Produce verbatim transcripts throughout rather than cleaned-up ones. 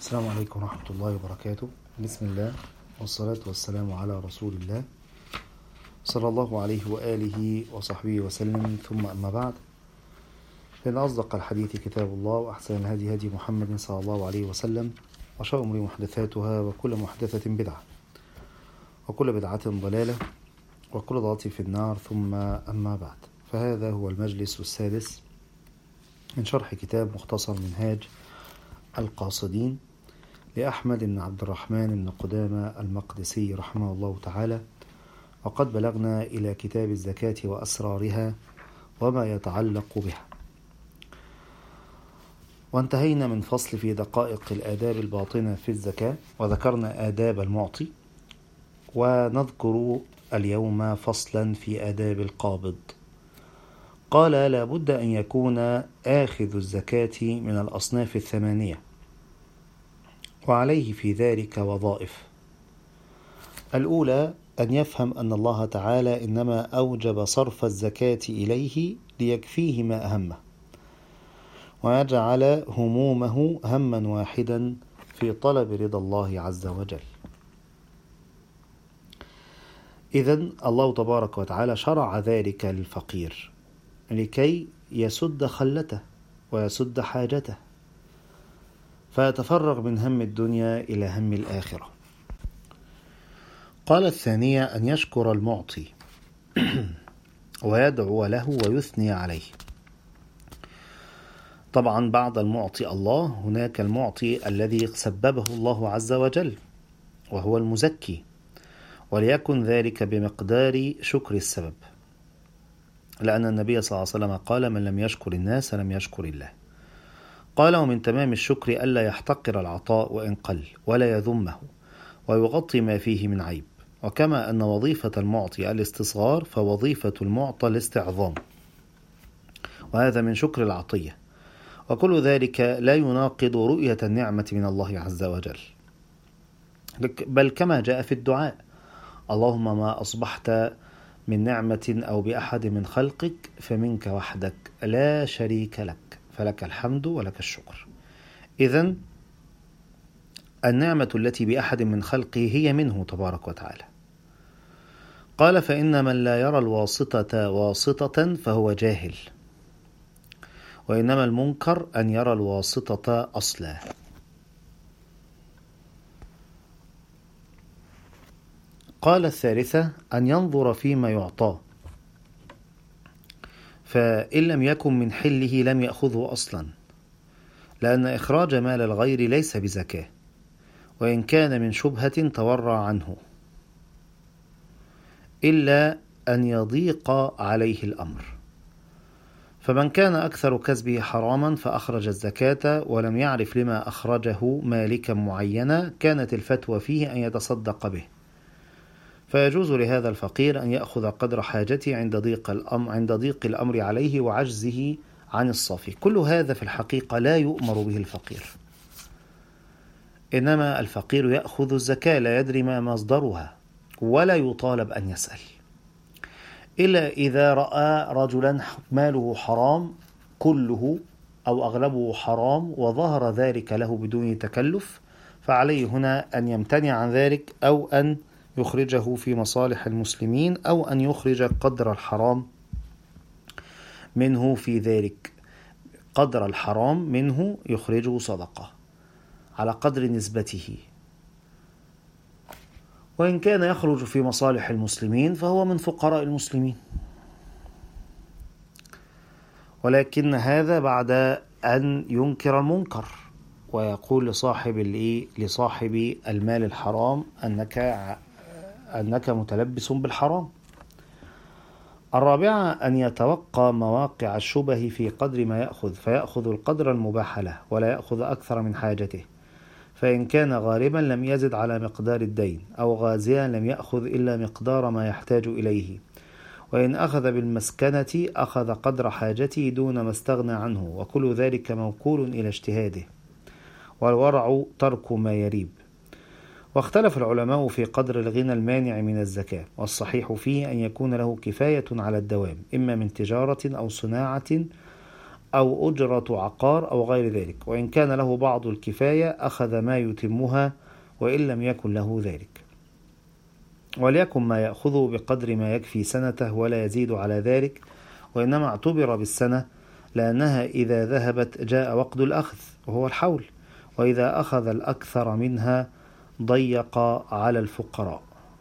السلام عليكم ورحمة الله وبركاته. بسم الله والصلاة والسلام على رسول الله صلى الله عليه وآله وصحبه وسلم، ثم أما بعد، فإن أصدق الحديث كتاب الله، وأحسن الهدي هدي محمد صلى الله عليه وسلم، وشر الأمور محدثاتها، وكل محدثة بدعة، وكل بدعة ضلالة، وكل ضلالة في النار. ثم أما بعد، فهذا هو المجلس السادس من شرح كتاب مختصر منهاج القاصدين لأحمد بن عبد الرحمن بن قدامة المقدسي رحمه الله تعالى. وقد بلغنا إلى كتاب الزكاة وأسرارها وما يتعلق بها، وانتهينا من فصل في دقائق الآداب الباطنة في الزكاة، وذكرنا آداب المعطي، ونذكر اليوم فصلا في آداب القابض. قال: لا بد أن يكون آخذ الزكاة من الأصناف الثمانية، وعليه في ذلك وظائف. الأولى أن يفهم أن الله تعالى إنما أوجب صرف الزكاة إليه ليكفيه ما أهمه، ويجعل همومه هما واحدا في طلب رضا الله عز وجل. إذن الله تبارك وتعالى شرع ذلك للفقير لكي يسد خلته ويسد حاجته، فيتفرغ من هم الدنيا إلى هم الآخرة. قال: الثانية أن يشكر المعطي ويدعو له ويثني عليه. طبعا بعد المعطي الله هناك المعطي الذي سببه الله عز وجل، وهو المزكي، وليكن ذلك بمقدار شكر السبب، لأن النبي صلى الله عليه وسلم قال: من لم يشكر الناس لم يشكر الله. قال: ومن تمام الشكر ألا يحتقر العطاء وإن قل، ولا يذمه، ويغطي ما فيه من عيب. وكما أن وظيفة المعطي الاستصغار، فوظيفة المعطى الاستعظام، وهذا من شكر العطية. وكل ذلك لا يناقض رؤية النعمة من الله عز وجل، بل كما جاء في الدعاء: اللهم ما أصبحت من نعمة أو بأحد من خلقك فمنك وحدك لا شريك لك، فلك الحمد ولك الشكر. إذن النعمة التي بأحد من خلقه هي منه تبارك وتعالى. قال: فإن من لا يرى الواسطة واسطة فهو جاهل، وإنما المنكر أن يرى الواسطة أصلا. قال: الثالثة أن ينظر فيما يعطاه، فإن لم يكن من حله لم يأخذه أصلا، لأن إخراج مال الغير ليس بزكاة، وإن كان من شبهة تورع عنه، إلا أن يضيق عليه الأمر. فمن كان أكثر كسبه حراما فأخرج الزكاة ولم يعرف لما أخرجه مالكا معينا، كانت الفتوى فيه أن يتصدق به، فيجوز لهذا الفقير أن يأخذ قدر حاجته عند ضيق الأمر, عند ضيق الأمر عليه وعجزه عن الصافي. كل هذا في الحقيقة لا يؤمر به الفقير، إنما الفقير يأخذ الزكاة لا يدري ما مصدرها، ولا يطالب أن يسأل، إلا إذا رأى رجلا ماله حرام كله أو أغلبه حرام وظهر ذلك له بدون تكلف، فعليه هنا أن يمتنع عن ذلك، أو أن يخرجه في مصالح المسلمين، أو أن يخرج قدر الحرام منه في ذلك. قدر الحرام منه يخرجه صدقة على قدر نسبته، وإن كان يخرج في مصالح المسلمين فهو من فقراء المسلمين، ولكن هذا بعد أن ينكر المنكر ويقول لصاحب لصاحب المال الحرام أنك أنك متلبس بالحرام. الرابعة أن يتوقع مواقع الشبه في قدر ما يأخذ، فيأخذ القدر المباح له ولا يأخذ أكثر من حاجته، فإن كان غارما لم يزد على مقدار الدين، أو غازيا لم يأخذ إلا مقدار ما يحتاج إليه، وإن أخذ بالمسكنة أخذ قدر حاجته دون ما استغنى عنه، وكل ذلك موكول إلى اجتهاده، والورع ترك ما يريب. واختلف العلماء في قدر الغنى المانع من الزكاة، والصحيح فيه أن يكون له كفاية على الدوام، إما من تجارة أو صناعة أو أجرة عقار أو غير ذلك، وإن كان له بعض الكفاية أخذ ما يتمها وإن لم يكن له ذلك، وليكن ما يأخذه بقدر ما يكفي سنته ولا يزيد على ذلك، وإنما اعتبر بالسنة لأنها إذا ذهبت جاء وقت الأخذ وهو الحول، وإذا أخذ الأكثر منها ضيق على الفقراء.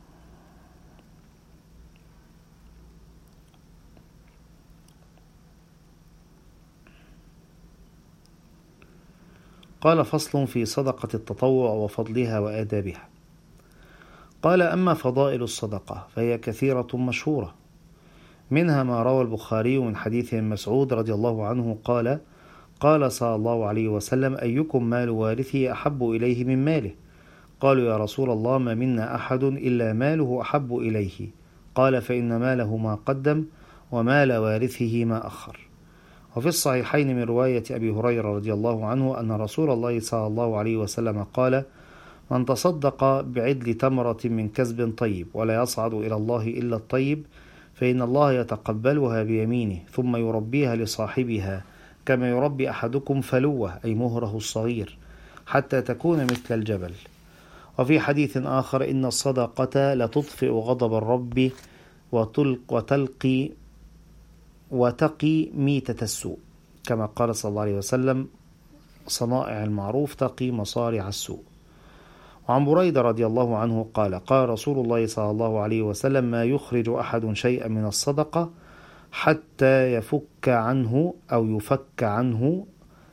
قال: فصل في صدقة التطوع وفضلها وآدابها. قال: أما فضائل الصدقة فهي كثيرة مشهورة، منها ما روى البخاري من حديث مسعود رضي الله عنه قال: قال صلى الله عليه وسلم: أيكم مال وارثه أحب إليه من ماله؟ قالوا: يا رسول الله، ما منا أحد إلا ماله أحب إليه. قال: فإن ماله ما قدم ومال وارثه ما أخر. وفي الصحيحين من رواية أبي هريرة رضي الله عنه أن رسول الله صلى الله عليه وسلم قال: من تصدق بعدل تمرة من كسب طيب ولا يصعد إلى الله إلا الطيب فإن الله يتقبلها بيمينه ثم يربيها لصاحبها كما يربي أحدكم فلوه، أي مهره الصغير، حتى تكون مثل الجبل. وفي حديث آخر: إن الصدقة لتطفئ غضب الرب وتلق وتلقي وتقي ميتة السوء، كما قال صلى الله عليه وسلم: صنائع المعروف تقي مصارع السوء. وعن بريدة رضي الله عنه قال: قال رسول الله صلى الله عليه وسلم: ما يخرج أحد شيئا من الصدقة حتى يفك عنه أو يفك عنه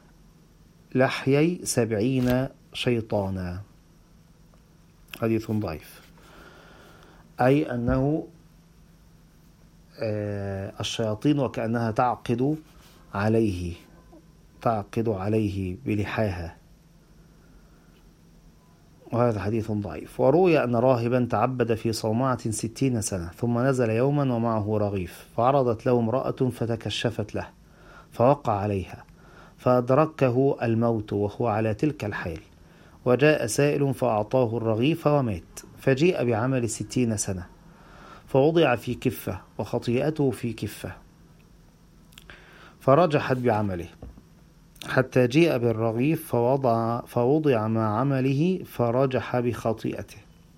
لحيي سبعين شيطانا. حديث ضعيف، أي أنه الشياطين وكأنها تعقد عليه تعقد عليه بلحاها، وهذا حديث ضعيف. وروي أن راهبا تعبد في صومعة ستين سنة ثم نزل يوما ومعه رغيف، فعرضت له امرأة فتكشفت له فوقع عليها فأدركه الموت وهو على تلك الحال، وجاء سائل فأعطاه الرغيف ومات. فجيء بعمل ستين سنة فوضع في كفة وخطيئته في كفة فرجحت بعمله، حتى جيء بالرغيف فوضع, فوضع مع عمله فرجح بخطيئته.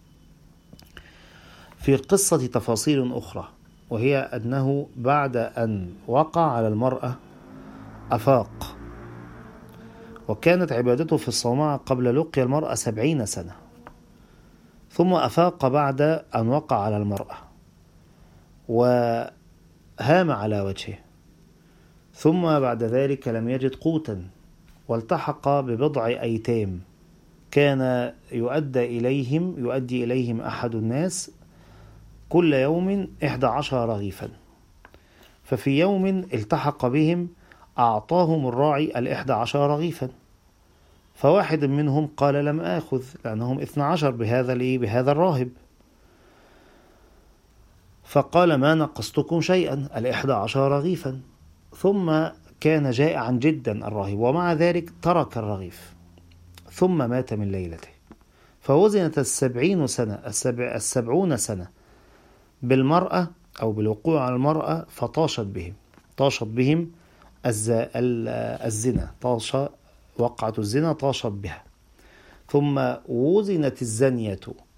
في القصة تفاصيل أخرى، وهي أنه بعد أن وقع على المرأة أفاق، وكانت عبادته في الصومعة قبل لقي المرأة سبعين سنة، ثم أفاق بعد أن وقع على المرأة وهام على وجهه، ثم بعد ذلك لم يجد قوتا والتحق ببضع أيتام كان يؤدى إليهم يؤدي إليهم أحد الناس كل يوم إحدى عشر رغيفا. ففي يوم التحق بهم أعطاهم الراعي الإحدى عشر رغيفا، فواحد منهم قال: لم آخذ، لأنهم اثنى عشر بهذا بهذا الراهب. فقال: ما نقصتكم شيئا، الإحدى عشر رغيفا. ثم كان جائعا جدا الراهب، ومع ذلك ترك الرغيف ثم مات من ليلته. فوزنت السبعين سنة السبع السبعون سنة بالمرأة أو بالوقوع على المرأة، فطاشت بهم طاشت بهم الزنا طاش وقعة الزنا طاشت بها. ثم وزنت الزانية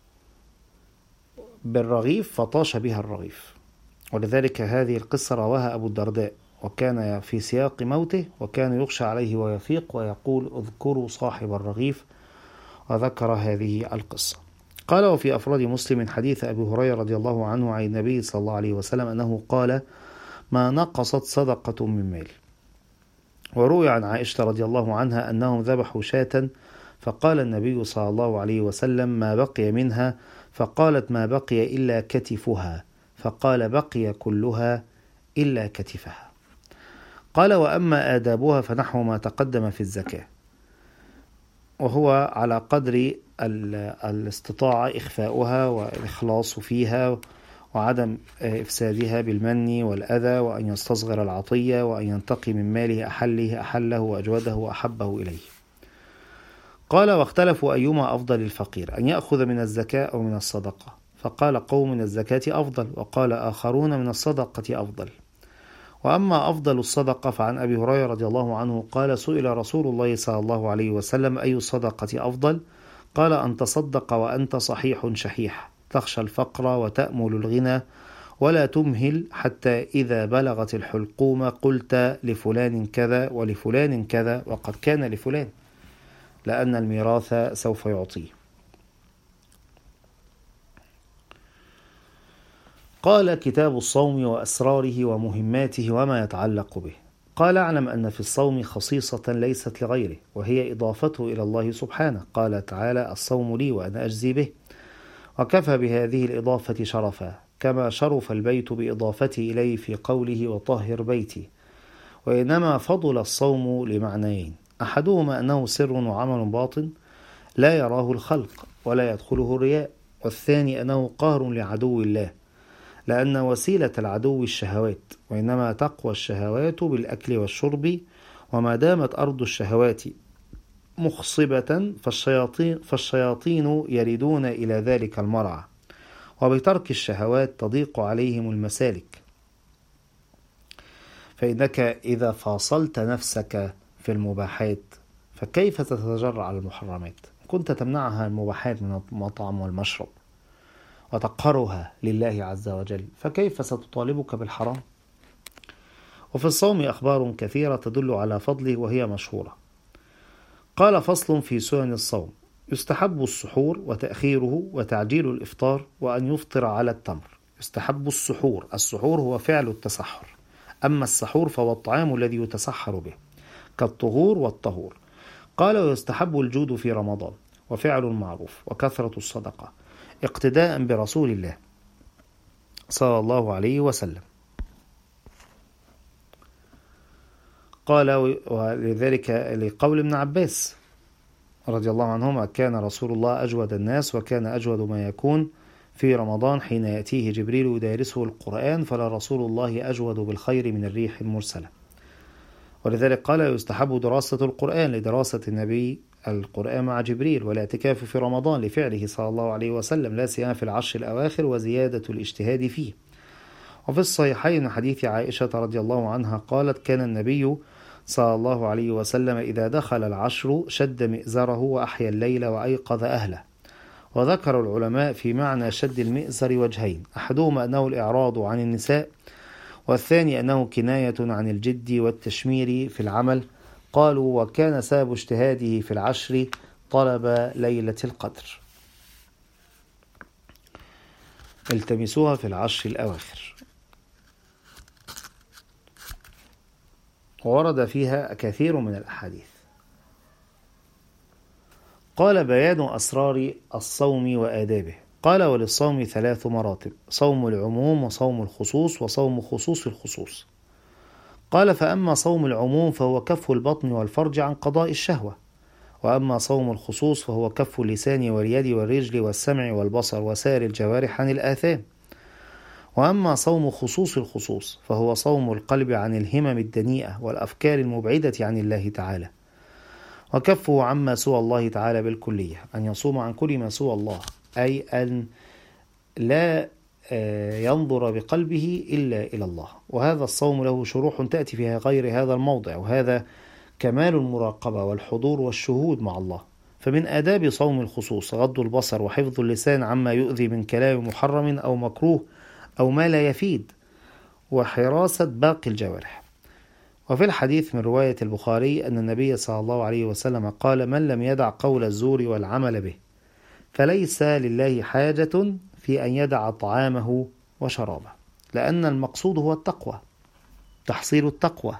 بالرغيف فطاش بها الرغيف. ولذلك هذه القصة رواها أبو الدرداء، وكان في سياق موته، وكان يخشى عليه ويفيق ويقول: اذكروا صاحب الرغيف، وذكر هذه القصة. قال: وفي أفراد مسلم حديث أبي هريرة رضي الله عنه عن النبي صلى الله عليه وسلم أنه قال: ما نقصت صدقة من مال. وروي عن عائشة رضي الله عنها أنهم ذبحوا شاة فقال النبي صلى الله عليه وسلم: ما بقي منها؟ فقالت: ما بقي إلا كتفها. فقال: بقي كلها إلا كتفها. قال: وأما آدابها فنحو ما تقدم في الزكاة، وهو على قدر الاستطاعة إخفاؤها والإخلاص فيها وعدم إفسادها بالمن والأذى، وأن يستصغر العطية، وأن ينتقي من ماله أحله أحله وأجوده وأحبه إليه. قال: واختلفوا أيما أفضل الفقير، أن يأخذ من الزكاة أو من الصدقة. فقال قوم: من الزكاة أفضل، وقال آخرون: من الصدقة أفضل. وأما أفضل الصدقة فعن أبي هريرة رضي الله عنه قال: سئل رسول الله صلى الله عليه وسلم: أي الصدقة أفضل؟ قال: أن تصدق وأنت صحيح شحيح، تخشى الفقر وتأمل الغنى، ولا تمهل حتى إذا بلغت الحلقوم قلت لفلان كذا ولفلان كذا وقد كان لفلان، لأن الميراث سوف يعطيه. قال: كتاب الصوم وأسراره ومهماته وما يتعلق به. قال: اعلم أن في الصوم خصيصة ليست لغيره، وهي إضافته إلى الله سبحانه. قال تعالى: الصوم لي وأنا أجزي به، وكفى بهذه الإضافة شرفا، كما شرف البيت بإضافته إليه في قوله: وطهر بيتي. وإنما فضل الصوم لمعنيين: أحدهما أنه سر وعمل باطن لا يراه الخلق ولا يدخله الرياء، والثاني أنه قهر لعدو الله، لأن وسيلة العدو الشهوات، وإنما تقوى الشهوات بالأكل والشرب، وما دامت أرض الشهوات مخصبة فالشياطين, فالشياطين يردون إلى ذلك المرعى، وبترك الشهوات تضيق عليهم المسالك. فإنك إذا فاصلت نفسك في المباحات فكيف تتجرع على المحرمات؟ كنت تمنعها المباحات من المطعم والمشرب وتقهرها لله عز وجل، فكيف ستطالبك بالحرام؟ وفي الصوم أخبار كثيرة تدل على فضله وهي مشهورة. قال: فصل في سنن الصوم: يستحب السحور وتأخيره وتعجيل الإفطار، وأن يفطر على التمر. يستحب السحور، السحور هو فعل التسحر، أما السحور فهو الطعام الذي يتسحر به كالطهور والطهور. قال: ويستحب الجود في رمضان، وفعل المعروف، وكثرة الصدقة، اقتداء برسول الله صلى الله عليه وسلم. قال: ولذلك لقول ابن عباس رضي الله عنهما: كان رسول الله أجود الناس، وكان أجود ما يكون في رمضان حين يأتيه جبريل يدارسه القرآن، فلا رسول الله أجود بالخير من الريح المرسلة. ولذلك قال: يستحب دراسة القرآن لدراسة النبي القرآن مع جبريل، والاعتكاف في رمضان لفعله صلى الله عليه وسلم، لا سيما في العشر الأواخر وزيادة الاجتهاد فيه. وفي الصحيحين حديث عائشة رضي الله عنها قالت: كان النبي صلى الله عليه وسلم إذا دخل العشر شد مئزره وأحيا الليل وأيقظ أهله. وذكر العلماء في معنى شد المئزر وجهين: أحدهما أنه الإعراض عن النساء، والثاني أنه كناية عن الجد والتشمير في العمل. قالوا: وكان سبب اجتهاده في العشر طلب ليلة القدر، التمسوها في العشر الأواخر، وورد فيها كثير من الأحاديث. قال: بيان أسرار الصوم وآدابه. قال: وللصوم ثلاث مراتب: صوم العموم، وصوم الخصوص، وصوم خصوص الخصوص. قال: فأما صوم العموم فهو كف البطن والفرج عن قضاء الشهوة، وأما صوم الخصوص فهو كف اللسان واليد والرجل والسمع والبصر وسائر الجوارح عن الآثام، وأما صوم خصوص الخصوص فهو صوم القلب عن الهمم الدنيئة والأفكار المبعدة عن الله تعالى، وكفه عما سوى الله تعالى بالكلية، أن يصوم عن كل ما سوى الله، أي أن لا ينظر بقلبه إلا إلى الله. وهذا الصوم له شروح تأتي فيها غير هذا الموضع، وهذا كمال المراقبة والحضور والشهود مع الله. فمن آداب صوم الخصوص غض البصر وحفظ اللسان عما يؤذي من كلام محرم أو مكروه أو ما لا يفيد، وحراسة باقي الجوارح. وفي الحديث من رواية البخاري أن النبي صلى الله عليه وسلم قال: من لم يدع قول الزور والعمل به فليس لله حاجة في أن يدع طعامه وشرابه، لأن المقصود هو التقوى، تحصيل التقوى،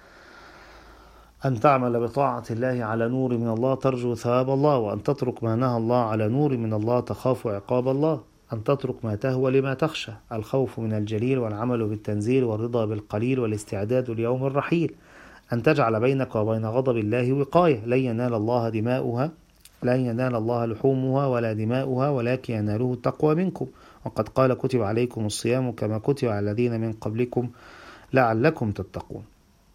أن تعمل بطاعة الله على نور من الله ترجو ثواب الله، وأن تترك ما نهى الله على نور من الله تخاف عقاب الله، أن تترك ما تهوى لما تخشى، الخوف من الجليل والعمل بالتنزيل والرضا بالقليل والاستعداد ليوم الرحيل، أن تجعل بينك وبين غضب الله وقاية، لن ينال الله دماؤها لن ينال الله لحومها ولا دماؤها ولكن يناله التقوى منكم، وقد قال: كتب عليكم الصيام كما كتب على الذين من قبلكم لعلكم تتقون.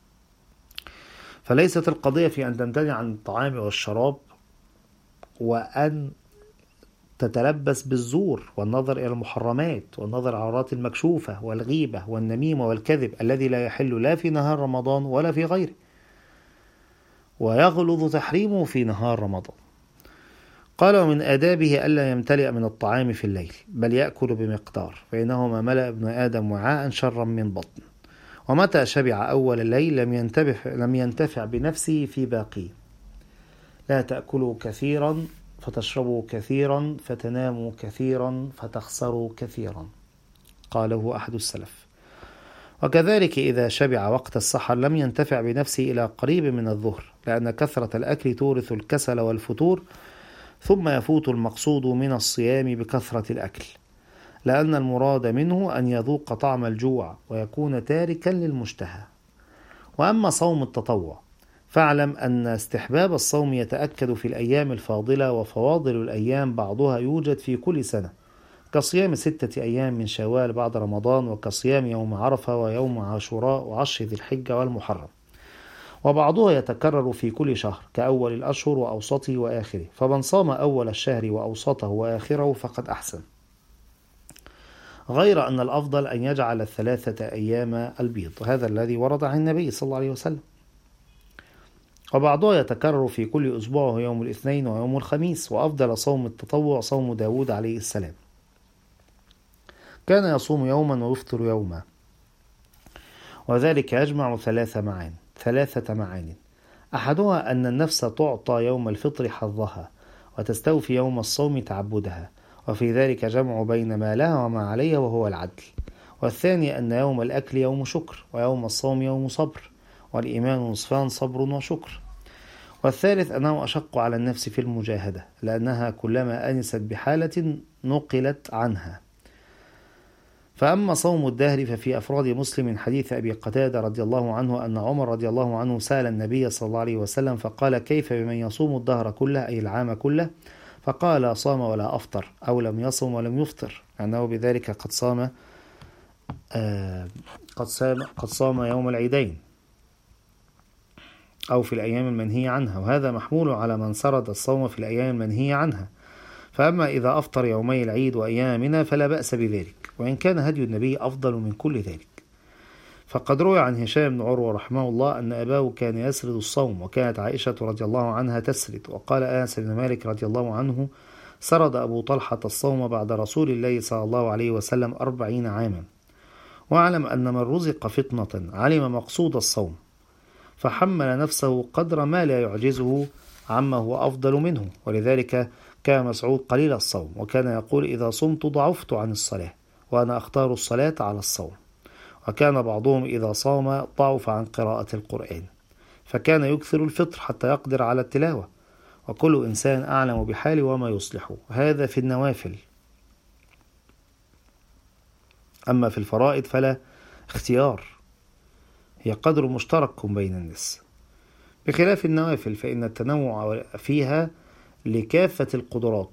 فليست القضية في أن تمتنع عن الطعام والشراب وأن تتلبس بالزور والنظر إلى المحرمات والنظر على العورات المكشوفة والغيبة والنميمة والكذب الذي لا يحل لا في نهار رمضان ولا في غيره، ويغلظ تحريمه في نهار رمضان. قال: ومن آدابه ألا يمتلئ من الطعام في الليل، بل يأكل بمقدار، فإنه ما ملأ ابن آدم وعاء شرا من بطن، ومتى شبع أول الليل لم ينتفع, لم ينتفع بنفسه في باقيه. لا تأكلوا كثيرا فتشربوا كثيرا فتناموا كثيرا فتخسروا كثيرا، قاله أحد السلف. وكذلك إذا شبع وقت السحر لم ينتفع بنفسه إلى قريب من الظهر، لأن كثرة الأكل تورث الكسل والفتور، ثم يفوت المقصود من الصيام بكثرة الأكل، لأن المراد منه أن يذوق طعم الجوع ويكون تاركا للمشتهى. وأما صوم التطوع فاعلم أن استحباب الصوم يتأكد في الأيام الفاضلة، وفواضل الأيام بعضها يوجد في كل سنة، كصيام ستة أيام من شوال بعد رمضان، وكصيام يوم عرفة ويوم عاشوراء وعشر ذي الحجة والمحرم، وبعضها يتكرر في كل شهر كأول الأشهر وأوسطه وآخره، فمن صام أول الشهر وأوسطه وآخره فقد أحسن، غير أن الأفضل أن يجعل الثلاثة أيام البيض، هذا الذي ورد عن النبي صلى الله عليه وسلم. وبعضها يتكرر في كل أسبوع وهو يوم الاثنين ويوم الخميس. وأفضل صوم التطوع صوم داود عليه السلام، كان يصوم يوما ويفطر يوما، وذلك يجمع ثلاث معان ثلاثة معان أحدها أن النفس تعطى يوم الفطر حظها، وتستوفي يوم الصوم تعبدها، وفي ذلك جمع بين ما لها وما عليها وهو العدل. والثاني أن يوم الأكل يوم شكر، ويوم الصوم يوم صبر، والإيمان نصفان صبر وشكر. والثالث أنه أشق على النفس في المجاهدة، لأنها كلما أنست بحالة نقلت عنها. فأما صوم الدهر ففي أفراد مسلم من حديث أبي قتادة رضي الله عنه أن عمر رضي الله عنه سأل النبي صلى الله عليه وسلم فقال: كيف بمن يصوم الدهر كله أي العام كله؟ فقال: صام ولا أفطر، أو لم يصم ولم يفطر، أنه بذلك قد صام آه قد صام قد صام يوم العيدين أو في الأيام المنهية عنها، وهذا محمول على من سرد الصوم في الأيام المنهية عنها. فأما إذا أفطر يومي العيد وأيام منها فلا بأس بذلك، وإن كان هدي النبي أفضل من كل ذلك. فقد روي عن هشام بن عروة رحمه الله أن أباه كان يسرد الصوم، وكانت عائشة رضي الله عنها تسرد. وقال أنس بن مالك رضي الله عنه: سرد أبو طلحة الصوم بعد رسول الله صلى الله عليه وسلم أربعين عاما. واعلم أن من رزق فطنة علم مقصود الصوم، فحمل نفسه قدر ما لا يعجزه عما هو أفضل منه. ولذلك كان مسعود قليل الصوم، وكان يقول: إذا صمت ضعفت عن الصلاة، وأنا أختار الصلاة على الصوم. وكان بعضهم إذا صام ضعف عن قراءة القرآن، فكان يكثر الفطر حتى يقدر على التلاوة. وكل إنسان أعلم بحاله وما يصلحه، هذا في النوافل. أما في الفرائض فلا اختيار، هي قدر مشترك بين الناس، بخلاف النوافل فإن التنوع فيها لكافة القدرات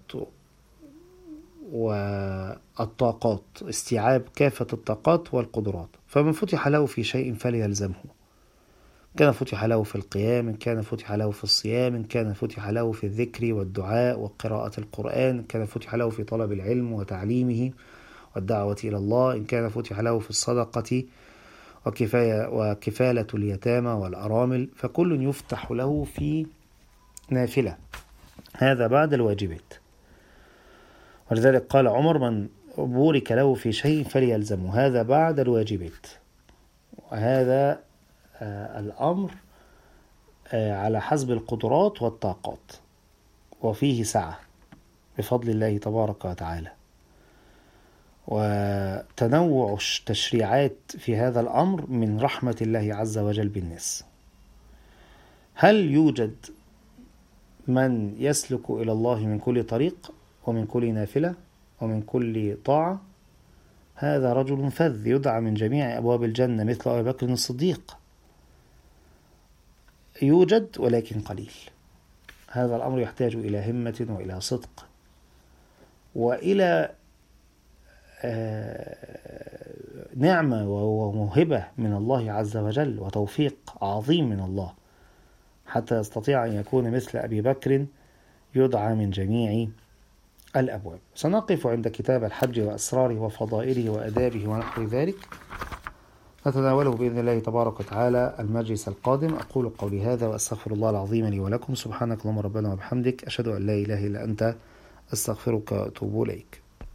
والطاقات، استيعاب كافة الطاقات والقدرات. فمن فتح له في شيء فليلزمه، كان فتح له في القيام، كان فتح له في الصيام، كان فتح له في الذكر والدعاء وقراءة القرآن، كان فتح له في طلب العلم وتعليمه والدعوة إلى الله، إن كان فتح له في الصدقة وكفاية وكفالة اليتامى والأرامل، فكل يفتح له في نافلة، هذا بعد الواجبات. ولذلك قال عمر: من بورك له في شيء فليلزمه، هذا بعد الواجبات. وهذا آه الأمر آه على حسب القدرات والطاقات، وفيه سعة بفضل الله تبارك وتعالى. وتنوع التشريعات في هذا الأمر من رحمة الله عز وجل بالناس. هل يوجد من يسلك إلى الله من كل طريق ومن كل نافلة ومن كل طاعة؟ هذا رجل فذ يدعى من جميع أبواب الجنة مثل أبي بكر الصديق، يوجد ولكن قليل. هذا الأمر يحتاج إلى همة وإلى صدق وإلى نعمة وموهبة من الله عز وجل وتوفيق عظيم من الله، حتى يستطيع أن يكون مثل أبي بكر يدعى من جميع الأبواب. سنقف عند كتاب الحج وأسراره وفضائله وأدابه ونحو ذلك، نتناوله بإذن الله تبارك وتعالى المجلس القادم. أقول قولي هذا وأستغفر الله العظيم لي ولكم. سبحانك اللهم ربنا وبحمدك، أشهد أن لا إله إلا أنت، أستغفرك وأتوب إليك.